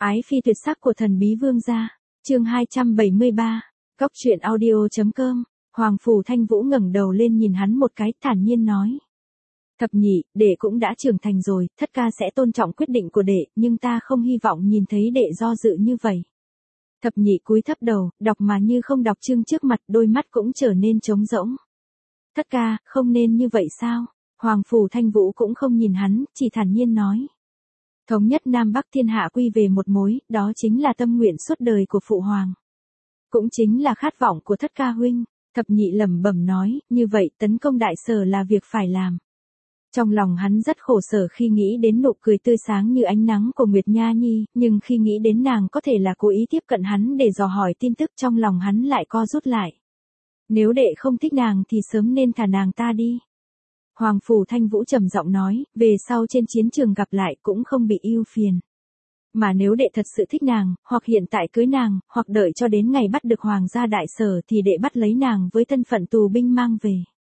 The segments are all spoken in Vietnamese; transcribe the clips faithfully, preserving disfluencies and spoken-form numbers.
Ái phi tuyệt sắc của thần bí vương gia. Chương hai trăm bảy mươi ba. Cóc truyện audio chấm com. Hoàng phủ Thanh Vũ ngẩng đầu lên nhìn hắn một cái, thản nhiên nói: "Thập nhị, đệ cũng đã trưởng thành rồi, thất ca sẽ tôn trọng quyết định của đệ, nhưng ta không hy vọng nhìn thấy đệ do dự như vậy." Thập nhị cúi thấp đầu, đọc mà như không đọc chương trước mặt, đôi mắt cũng trở nên trống rỗng. "Thất ca, không nên như vậy sao?" Hoàng phủ Thanh Vũ cũng không nhìn hắn, chỉ thản nhiên nói: "Thống nhất Nam Bắc thiên hạ quy về một mối, đó chính là tâm nguyện suốt đời của phụ hoàng. Cũng chính là khát vọng của thất ca huynh." Thập nhị lẩm bẩm nói: "Như vậy tấn công đại sở là việc phải làm." Trong lòng hắn rất khổ sở khi nghĩ đến nụ cười tươi sáng như ánh nắng của Nguyệt Nha Nhi, nhưng khi nghĩ đến nàng có thể là cố ý tiếp cận hắn để dò hỏi tin tức, trong lòng hắn lại co rút lại. Nếu đệ không thích nàng thì sớm nên thả nàng ta đi. Hoàng phủ Thanh Vũ trầm giọng nói, về sau trên chiến trường gặp lại cũng không bị ưu phiền. Mà nếu đệ thật sự thích nàng, hoặc hiện tại cưới nàng, hoặc đợi cho đến ngày bắt được hoàng gia đại sở thì đệ bắt lấy nàng với thân phận tù binh mang về.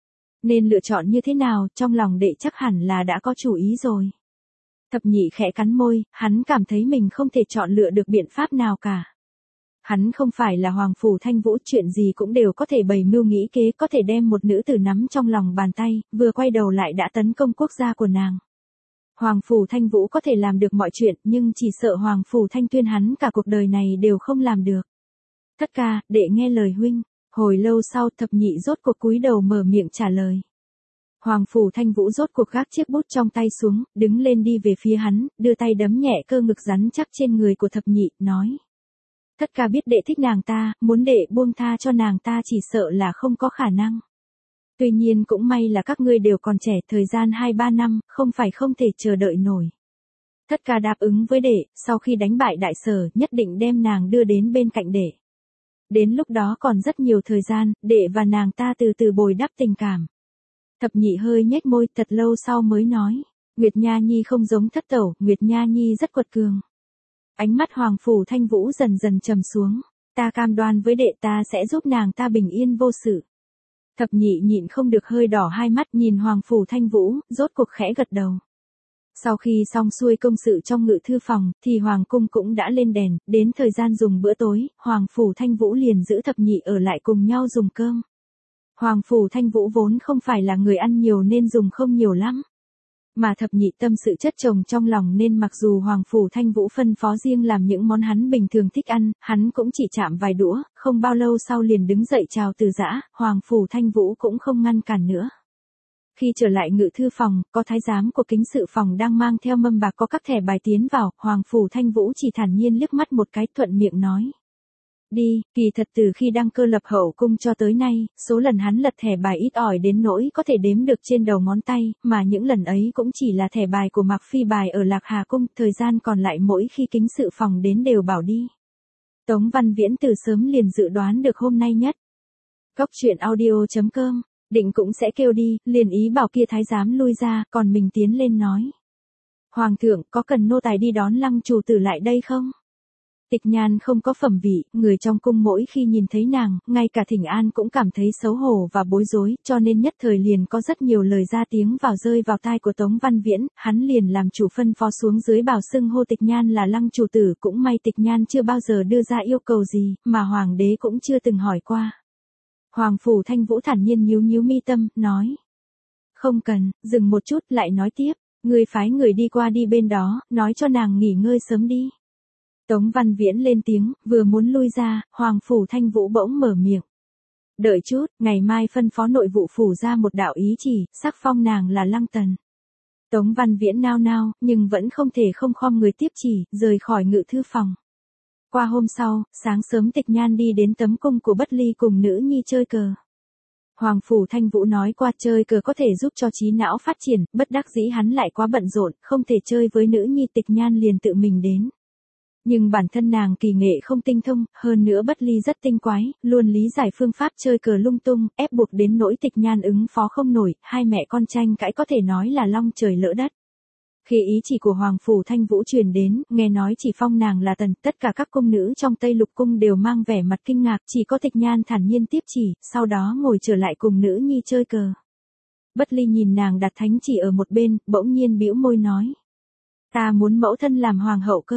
Nên lựa chọn như thế nào, trong lòng đệ chắc hẳn là đã có chủ ý rồi. Thập nhị khẽ cắn môi, hắn cảm thấy mình không thể chọn lựa được biện pháp nào cả. Hắn không phải là Hoàng phủ Thanh Vũ, chuyện gì cũng đều có thể bày mưu nghĩ kế, có thể đem một nữ tử nắm trong lòng bàn tay, vừa quay đầu lại đã tấn công quốc gia của nàng. Hoàng phủ Thanh Vũ có thể làm được mọi chuyện, nhưng chỉ sợ Hoàng phủ Thanh Tuyên hắn cả cuộc đời này đều không làm được. "Thất ca, đệ nghe lời huynh." Hồi lâu sau, thập nhị rốt cuộc cúi đầu mở miệng trả lời. Hoàng phủ Thanh Vũ rốt cuộc gác chiếc bút trong tay xuống, đứng lên đi về phía hắn, đưa tay đấm nhẹ cơ ngực rắn chắc trên người của thập nhị, nói: "Thất ca biết đệ thích nàng ta, muốn đệ buông tha cho nàng ta chỉ sợ là không có khả năng. Tuy nhiên cũng may là các ngươi đều còn trẻ, thời gian hai ba năm, không phải không thể chờ đợi nổi. Thất ca đáp ứng với đệ, sau khi đánh bại đại sở, nhất định đem nàng đưa đến bên cạnh đệ. Đến lúc đó còn rất nhiều thời gian, đệ và nàng ta từ từ bồi đắp tình cảm." Thập nhị hơi nhếch môi, thật lâu sau mới nói: "Nguyệt Nha Nhi không giống thất tẩu, Nguyệt Nha Nhi rất quật cường." Ánh mắt Hoàng phủ Thanh Vũ dần dần trầm xuống. "Ta cam đoan với đệ, ta sẽ giúp nàng ta bình yên vô sự." Thập nhị nhịn không được hơi đỏ hai mắt, nhìn Hoàng phủ Thanh Vũ, rốt cuộc khẽ gật đầu. Sau khi xong xuôi công sự trong ngự thư phòng, thì Hoàng cung cũng đã lên đèn, đến thời gian dùng bữa tối, Hoàng phủ Thanh Vũ liền giữ thập nhị ở lại cùng nhau dùng cơm. Hoàng phủ Thanh Vũ vốn không phải là người ăn nhiều nên dùng không nhiều lắm. Mà thập nhị tâm sự chất chồng trong lòng nên mặc dù Hoàng phủ Thanh Vũ phân phó riêng làm những món hắn bình thường thích ăn, hắn cũng chỉ chạm vài đũa, không bao lâu sau liền đứng dậy chào từ giã, Hoàng phủ Thanh Vũ cũng không ngăn cản nữa. Khi trở lại ngự thư phòng, có thái giám của kính sự phòng đang mang theo mâm bạc có các thẻ bài tiến vào, Hoàng phủ Thanh Vũ chỉ thản nhiên liếc mắt một cái, thuận miệng nói: "Đi." Kỳ thật từ khi đăng cơ lập hậu cung cho tới nay, số lần hắn lật thẻ bài ít ỏi đến nỗi có thể đếm được trên đầu ngón tay, mà những lần ấy cũng chỉ là thẻ bài của Mạc Phi bài ở Lạc Hà cung, thời gian còn lại mỗi khi kính sự phòng đến đều bảo đi. Tống Văn Viễn từ sớm liền dự đoán được hôm nay nhất. Cóc truyện audio chấm com, định cũng sẽ kêu đi, liền ý bảo kia thái giám lui ra, còn mình tiến lên nói: "Hoàng thượng, có cần nô tài đi đón Lăng chủ tử lại đây không?" Tịch Nhan không có phẩm vị, người trong cung mỗi khi nhìn thấy nàng, ngay cả Thỉnh An cũng cảm thấy xấu hổ và bối rối, cho nên nhất thời liền có rất nhiều lời ra tiếng vào rơi vào tai của Tống Văn Viễn, hắn liền làm chủ phân phó xuống dưới bảo xưng hô Tịch Nhan là Lăng chủ tử, cũng may Tịch Nhan chưa bao giờ đưa ra yêu cầu gì, mà hoàng đế cũng chưa từng hỏi qua. Hoàng phủ Thanh Vũ thản nhiên nhíu nhíu mi tâm, nói: "Không cần." Dừng một chút, lại nói tiếp: "Ngươi phái người đi qua đi bên đó, nói cho nàng nghỉ ngơi sớm đi." Tống Văn Viễn lên tiếng, vừa muốn lui ra, Hoàng phủ Thanh Vũ bỗng mở miệng: "Đợi chút, ngày mai phân phó nội vụ phủ ra một đạo ý chỉ, sắc phong nàng là Lăng tần." Tống Văn Viễn nao nao, nhưng vẫn không thể không khom người tiếp chỉ, rời khỏi ngự thư phòng. Qua hôm sau, sáng sớm Tịch Nhan đi đến tấm cung của Bất Ly cùng nữ nhi chơi cờ. Hoàng phủ Thanh Vũ nói qua chơi cờ có thể giúp cho trí não phát triển, bất đắc dĩ hắn lại quá bận rộn, không thể chơi với nữ nhi, Tịch Nhan liền tự mình đến. Nhưng bản thân nàng kỳ nghệ không tinh thông, hơn nữa Bất Ly rất tinh quái, luôn lý giải phương pháp chơi cờ lung tung, ép buộc đến nỗi Tịch Nhan ứng phó không nổi, hai mẹ con tranh cãi có thể nói là long trời lỡ đất. Khi ý chỉ của Hoàng phủ Thanh Vũ truyền đến, nghe nói chỉ phong nàng là tần, tất cả các cung nữ trong Tây Lục cung đều mang vẻ mặt kinh ngạc, chỉ có Tịch Nhan thản nhiên tiếp chỉ, sau đó ngồi trở lại cùng nữ nhi chơi cờ. Bất Ly nhìn nàng đặt thánh chỉ ở một bên, bỗng nhiên bĩu môi nói: "Ta muốn mẫu thân làm hoàng hậu cơ."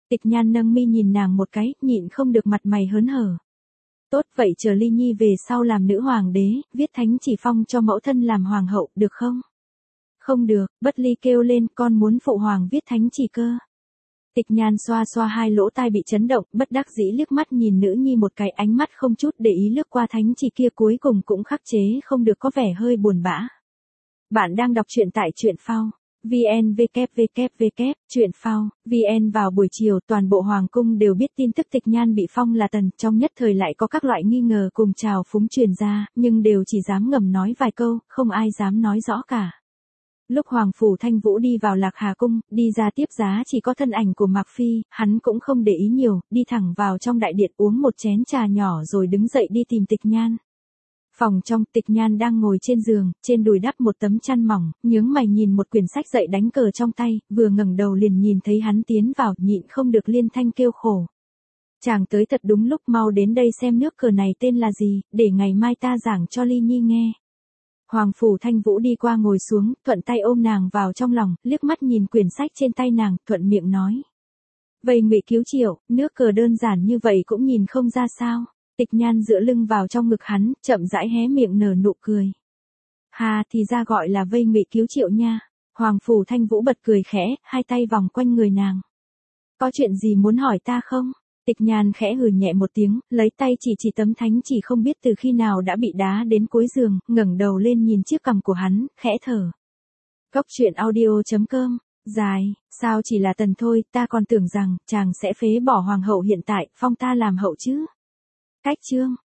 Tịch Nhan nâng mi nhìn nàng một cái, nhịn không được mặt mày hớn hở. Tốt vậy chờ Ly Nhi về sau làm nữ hoàng đế, viết thánh chỉ phong cho mẫu thân làm hoàng hậu, được không? Không được, Bất Ly kêu lên, con muốn phụ hoàng viết thánh chỉ cơ. Tịch Nhan xoa xoa hai lỗ tai bị chấn động, bất đắc dĩ liếc mắt nhìn nữ nhi một cái, ánh mắt không chút để ý lướt qua thánh chỉ kia, cuối cùng cũng khắc chế không được có vẻ hơi buồn bã. Bạn đang đọc truyện tại truyện phao. vn w w w truyện phao vn. Vào buổi chiều, toàn bộ hoàng cung đều biết tin tức Tịch Nhan bị phong là tần, trong nhất thời lại có các loại nghi ngờ cùng trào phúng truyền ra, nhưng đều chỉ dám ngầm nói vài câu, không ai dám nói rõ cả. Lúc Hoàng Phủ Thanh Vũ đi vào Lạc Hà Cung, đi ra tiếp giá chỉ có thân ảnh của Mạc Phi, hắn cũng không để ý nhiều, đi thẳng vào trong đại điện uống một chén trà nhỏ rồi đứng dậy đi tìm Tịch Nhan. Phòng trong, Tịch Nhan đang ngồi trên giường, trên đùi đắp một tấm chăn mỏng, nhướng mày nhìn một quyển sách dạy đánh cờ trong tay, vừa ngẩng đầu liền nhìn thấy hắn tiến vào, nhịn không được liên thanh kêu khổ. Chàng tới thật đúng lúc, mau đến đây xem nước cờ này tên là gì, để ngày mai ta giảng cho Ly Nhi nghe. Hoàng Phủ Thanh Vũ đi qua ngồi xuống, thuận tay ôm nàng vào trong lòng, liếc mắt nhìn quyển sách trên tay nàng, thuận miệng nói. Vây Ngụy Cứu Triệu, nước cờ đơn giản như vậy cũng nhìn không ra sao. Tịch Nhan dựa lưng vào trong ngực hắn, chậm rãi hé miệng nở nụ cười. Hà, thì ra gọi là Vây Ngụy Cứu Triệu nha. Hoàng Phủ Thanh Vũ bật cười khẽ, hai tay vòng quanh người nàng. Có chuyện gì muốn hỏi ta không? Tịch Nhan khẽ hừ nhẹ một tiếng, lấy tay chỉ chỉ tấm thánh chỉ không biết từ khi nào đã bị đá đến cuối giường, ngẩng đầu lên nhìn chiếc cằm của hắn, khẽ thở. Cốc truyện audio chấm com. Dài, sao chỉ là tần thôi, ta còn tưởng rằng chàng sẽ phế bỏ hoàng hậu hiện tại, phong ta làm hậu chứ. Cách chương